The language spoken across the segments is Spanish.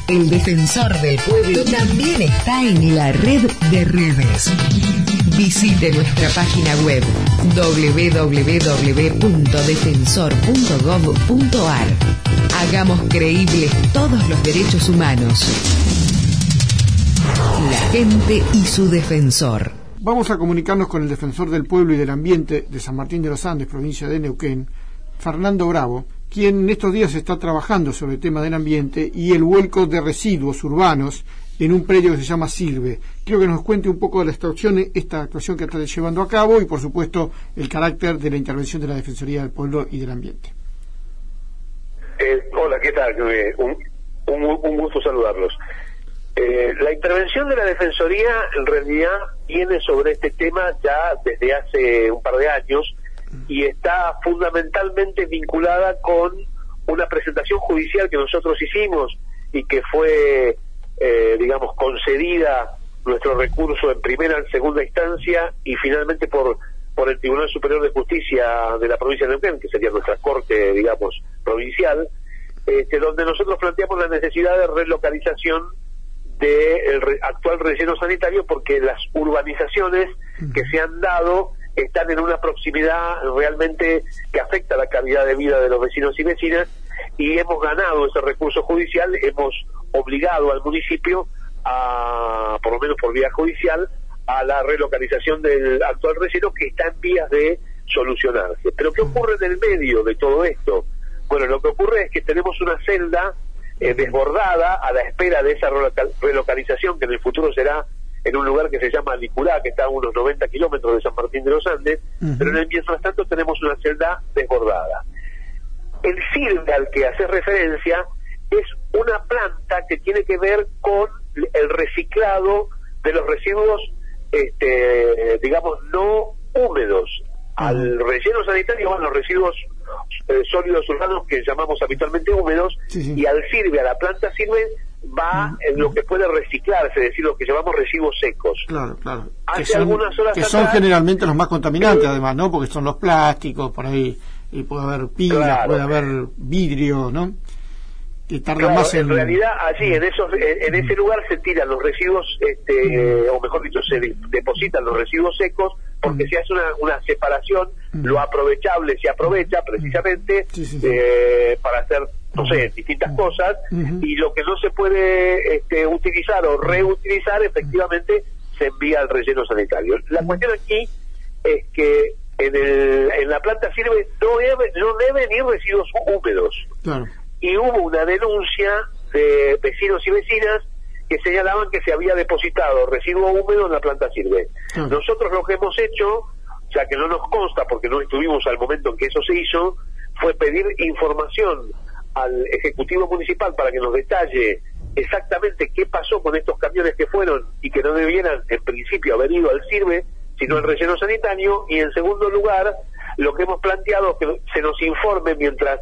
El defensor del pueblo también está en la red de redes. Visite nuestra página web www.defensor.gov.ar. Hagamos creíbles todos los derechos humanos. La gente y su defensor. Vamos a comunicarnos con el defensor del pueblo y del ambiente de San Martín de los Andes, provincia de Neuquén, Fernando Bravo, quien en estos días está trabajando sobre el tema del ambiente y el vuelco de residuos urbanos en un predio que se llama Sirve. Quiero que nos cuente un poco de esta actuación que está llevando a cabo y, por supuesto, el carácter de la intervención de la Defensoría del Pueblo y del Ambiente. Hola, ¿qué tal? Un gusto saludarlos. La intervención de la Defensoría en realidad viene sobre este tema ya desde hace un par de años y está fundamentalmente vinculada con una presentación judicial que nosotros hicimos y que fue, concedida nuestro recurso en primera y segunda instancia y finalmente por el Tribunal Superior de Justicia de la provincia de Neuquén, que sería nuestra corte, provincial, donde nosotros planteamos la necesidad de relocalización del actual relleno sanitario porque las urbanizaciones que se han dado están en una proximidad realmente que afecta la calidad de vida de los vecinos y vecinas, y hemos ganado ese recurso judicial, hemos obligado al municipio a, por lo menos por vía judicial, a la relocalización del actual relleno que está en vías de solucionarse. Pero ¿qué ocurre en el medio de todo esto? Bueno, lo que ocurre es que tenemos una celda desbordada a la espera de esa relocalización que en el futuro será en un lugar que se llama Licurá, que está a unos 90 kilómetros de San Martín de los Andes, pero en el mientras tanto tenemos una celda desbordada. El Sirve al que hace referencia es una planta que tiene que ver con el reciclado de los residuos, no húmedos. Al relleno sanitario van los residuos sólidos urbanos que llamamos habitualmente húmedos, y al Sirve, a la planta Sirve, va en lo que puede reciclarse, es decir, lo que llamamos residuos secos. Claro. Hace algunas horas atrás, son generalmente los más contaminantes, además, ¿no? Porque son los plásticos, por ahí, y puede haber pilas, puede haber vidrio, ¿no? Que tardan más en realidad allí en ese lugar se tiran los residuos, o mejor dicho, se depositan los residuos secos porque se hace una separación, lo aprovechable se aprovecha precisamente para hacer, distintas cosas, y lo que no se puede utilizar o reutilizar efectivamente se envía al relleno sanitario. La cuestión aquí es que en la planta Sirve no deben ir residuos húmedos. Claro. Y hubo una denuncia de vecinos y vecinas que señalaban que se había depositado residuo húmedo en la planta Sirve. Nosotros lo que hemos hecho, ya que no nos consta porque no estuvimos al momento en que eso se hizo, fue pedir información al Ejecutivo Municipal para que nos detalle exactamente qué pasó con estos camiones que fueron y que no debieran en principio haber ido al Sirve, sino al relleno sanitario, y en segundo lugar, lo que hemos planteado es que se nos informe mientras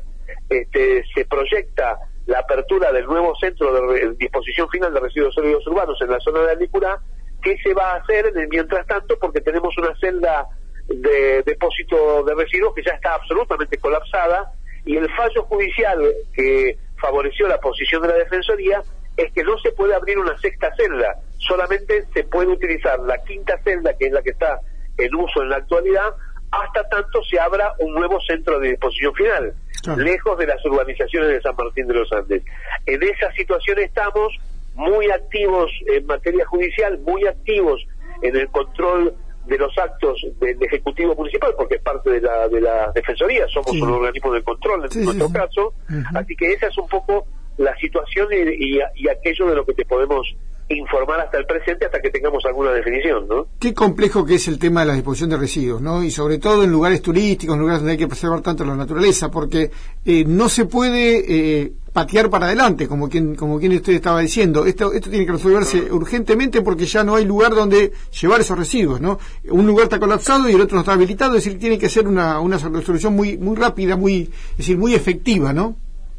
se proyecta la apertura del nuevo centro de disposición final de residuos sólidos urbanos en la zona de Alicurá, qué se va a hacer en el mientras tanto, porque tenemos una celda de depósito de residuos que ya está absolutamente colapsada, y el fallo judicial que favoreció la posición de la Defensoría es que no se puede abrir una sexta celda, solamente se puede utilizar la quinta celda, que es la que está en uso en la actualidad, hasta tanto se abra un nuevo centro de disposición final, lejos de las urbanizaciones de San Martín de los Andes. En esa situación estamos muy activos en materia judicial, muy activos en el control de los actos del Ejecutivo Municipal, porque es parte de la Defensoría, somos un organismo de control en nuestro caso, así que esa es un poco la situación y aquello de lo que te podemos informar hasta el presente, hasta que tengamos alguna definición, ¿no? Qué complejo que es el tema de la disposición de residuos, ¿no? Y sobre todo en lugares turísticos, en lugares donde hay que preservar tanto la naturaleza, porque no se puede patear para adelante, como quien usted estaba diciendo. Esto tiene que resolverse urgentemente porque ya no hay lugar donde llevar esos residuos, ¿no? Un lugar está colapsado y el otro no está habilitado, es decir, tiene que ser una solución muy rápida, muy efectiva, ¿no?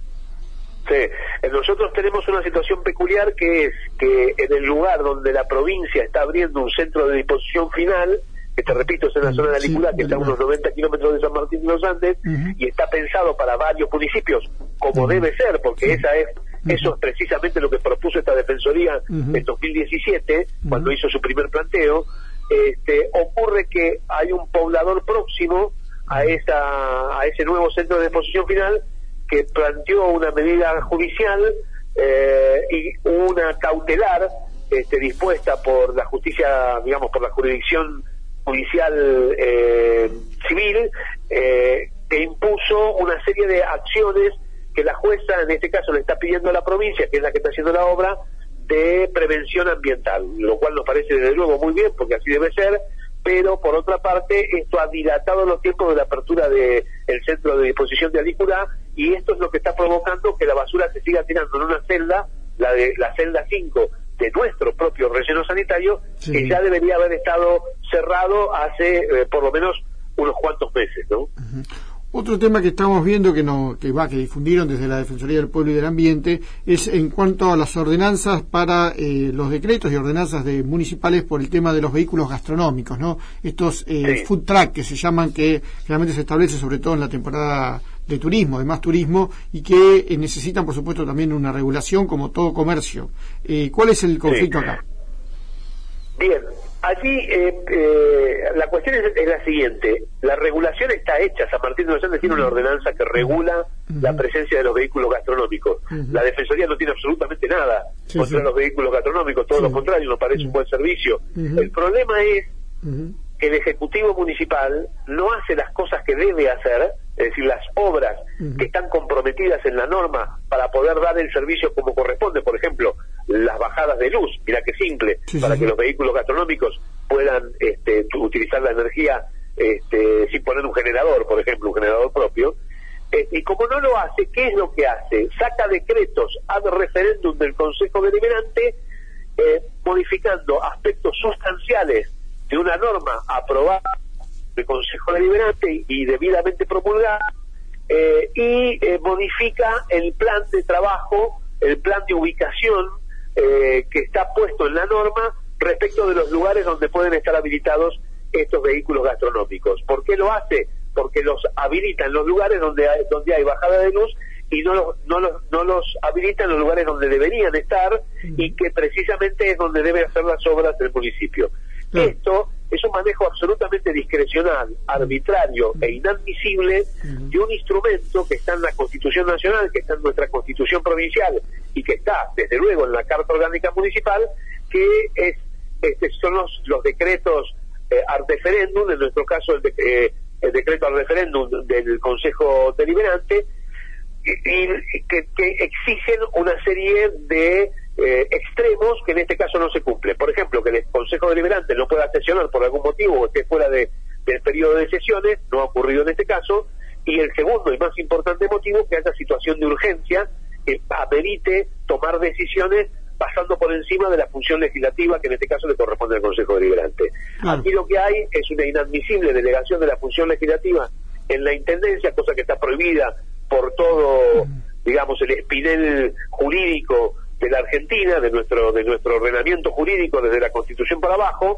Sí, nosotros tenemos una situación peculiar que es que en el lugar donde la provincia está abriendo un centro de disposición final, que te repito es en la zona de Alicurá, que está a unos 90 kilómetros de San Martín de los Andes, y está pensado para varios municipios, como debe ser, porque esa es Eso es precisamente lo que propuso esta Defensoría en 2017, cuando hizo su primer planteo. Ocurre que hay un poblador próximo a ese nuevo centro de disposición final que planteó una medida judicial y una cautelar dispuesta por la justicia, digamos, por la jurisdicción judicial civil, que impuso una serie de acciones que la jueza en este caso le está pidiendo a la provincia, que es la que está haciendo la obra, de prevención ambiental, lo cual nos parece desde luego muy bien, porque así debe ser, pero por otra parte esto ha dilatado los tiempos de la apertura del centro de disposición de Alícula, y esto es lo que está provocando que la basura se siga tirando en una celda, la celda 5 de nuestro propio relleno sanitario, que ya debería haber estado cerrado hace por lo menos unos cuantos meses, ¿no? Otro tema que estamos viendo que difundieron desde la Defensoría del Pueblo y del Ambiente es en cuanto a las ordenanzas para los decretos y ordenanzas municipales por el tema de los vehículos gastronómicos, ¿no? Estos food truck que se llaman, que realmente se establece sobre todo en la temporada de turismo, de más turismo, y que necesitan por supuesto también una regulación como todo comercio. ¿Cuál es el conflicto acá? Bien, allí la cuestión es la siguiente: la regulación está hecha. San Martín de los Andes tiene una ordenanza que regula la presencia de los vehículos gastronómicos. La Defensoría no tiene absolutamente nada contra los vehículos gastronómicos, todo lo contrario, nos parece un buen servicio. El problema es que el Ejecutivo Municipal no hace las cosas que debe hacer, es decir, las obras que están comprometidas en la norma para poder dar el servicio como corresponde. Por ejemplo, las bajadas de luz, mira qué simple, para que los vehículos gastronómicos puedan utilizar la energía sin poner un generador, por ejemplo, un generador propio. Y como no lo hace, ¿qué es lo que hace? Saca decretos ad referéndum del Consejo Deliberante, modificando aspectos sustanciales de una norma aprobada del Consejo Deliberante y debidamente promulgada, y modifica el plan de trabajo, el plan de ubicación que está puesto en la norma respecto de los lugares donde pueden estar habilitados estos vehículos gastronómicos. ¿Por qué lo hace? Porque los habilita en los lugares donde hay bajada de luz, y no los habilita en los lugares donde deberían estar, y que precisamente es donde debe hacer las obras del municipio. Esto es un manejo absolutamente discrecional, arbitrario e inadmisible de un instrumento que está en la Constitución Nacional, que está en nuestra Constitución Provincial y que está, desde luego, en la Carta Orgánica Municipal, que son los decretos ad referéndum, en nuestro caso el decreto ad referéndum del Consejo Deliberante, y que exigen una serie de extremos que en este caso no se cumplen. Por ejemplo, que el Consejo Deliberante no pueda sesionar por algún motivo o esté fuera del periodo de sesiones, no ha ocurrido en este caso. Y el segundo y más importante motivo, que haya situación de urgencia que amerite tomar decisiones pasando por encima de la función legislativa, que en este caso le corresponde al Consejo Deliberante. Aquí lo que hay es una inadmisible delegación de la función legislativa en la Intendencia, cosa que está prohibida por todo, digamos, el espinel jurídico de la Argentina, de nuestro ordenamiento jurídico desde la Constitución para abajo,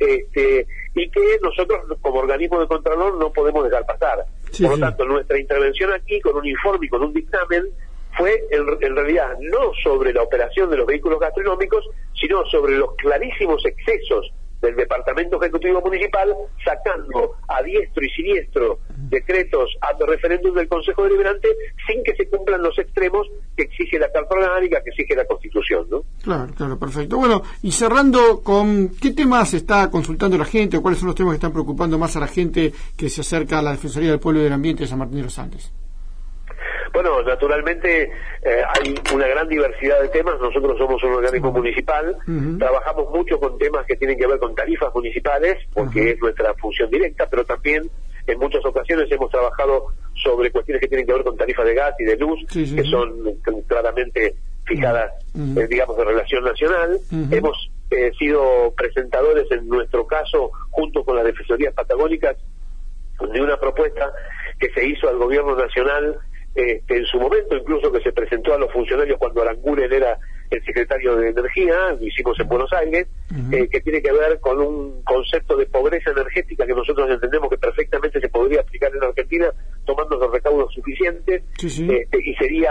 y que nosotros como organismo de Contralor no podemos dejar pasar. Por lo tanto, nuestra intervención aquí con un informe y con un dictamen fue en realidad no sobre la operación de los vehículos gastronómicos, sino sobre los clarísimos excesos del Departamento Ejecutivo Municipal, sacando a diestro y siniestro decretos ad referéndum del Consejo Deliberante sin que se cumplan los extremos que exige la Carta Orgánica, que exige la Constitución, ¿no? Claro, perfecto. Bueno, y cerrando con ¿qué temas está consultando la gente o cuáles son los temas que están preocupando más a la gente que se acerca a la Defensoría del Pueblo y del Ambiente de San Martín de los Andes? Bueno, naturalmente hay una gran diversidad de temas. Nosotros somos un organismo municipal, trabajamos mucho con temas que tienen que ver con tarifas municipales, porque es nuestra función directa, pero también en muchas ocasiones hemos trabajado sobre cuestiones que tienen que ver con tarifas de gas y de luz, que son claramente fijadas, digamos, de relación nacional. Hemos sido presentadores, en nuestro caso, junto con las defensorías patagónicas, de una propuesta que se hizo al gobierno nacional en su momento, incluso que se presentó a los funcionarios cuando Aranguren era el secretario de Energía, lo hicimos en Buenos Aires, que tiene que ver con un concepto de pobreza energética que nosotros entendemos que perfectamente se podría aplicar en Argentina tomando los recaudos suficientes, y sería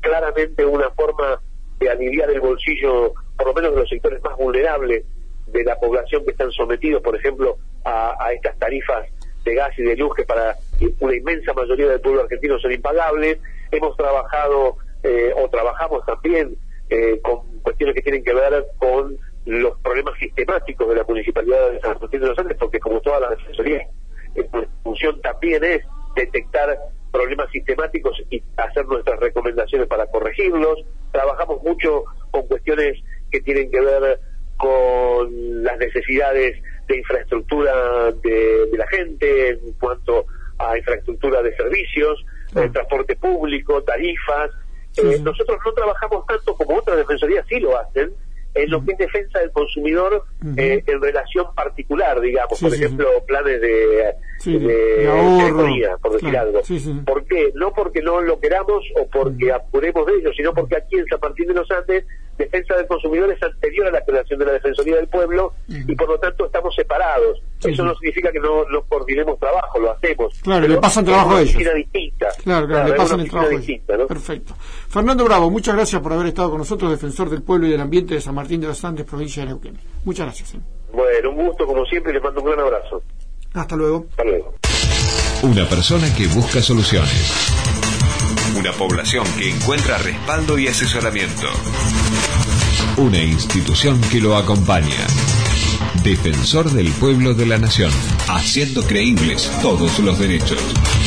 claramente una forma de aliviar el bolsillo, por lo menos de los sectores más vulnerables de la población que están sometidos, por ejemplo, a estas tarifas de gas y de luz que para una inmensa mayoría del pueblo argentino son impagables. Hemos trabajado o trabajamos también con cuestiones que tienen que ver con los problemas sistemáticos de la Municipalidad de San Martín de los Andes, porque como toda la defensoría, nuestra función también es detectar problemas sistemáticos y hacer nuestras recomendaciones para corregirlos. Trabajamos mucho con cuestiones que tienen que ver con las necesidades de infraestructura de la gente en cuanto a infraestructura de servicios, transporte público, tarifas. Nosotros no trabajamos tanto como otras defensorías sí lo hacen, en lo que es defensa del consumidor en relación particular, digamos, por ejemplo, planes de economía, por decir algo. ¿Por qué? No porque no lo queramos o porque apuremos de ello, sino porque aquí en San Martín de los Andes, defensa del consumidor es anterior a la creación de la Defensoría del Pueblo y por lo tanto estamos separados. Eso no significa que no coordinemos trabajo, lo hacemos. Claro, le pasan trabajo a ellos. Distinta. Claro, le pasan el trabajo distinta, ¿no? Perfecto. Fernando Bravo, muchas gracias por haber estado con nosotros, defensor del pueblo y del ambiente de San Martín de los Andes, provincia de Neuquén. Muchas gracias. Bueno, un gusto como siempre y les mando un gran abrazo. Hasta luego. Hasta luego. Una persona que busca soluciones. Una población que encuentra respaldo y asesoramiento. Una institución que lo acompaña. Defensor del pueblo de la nación, haciendo creíbles todos los derechos.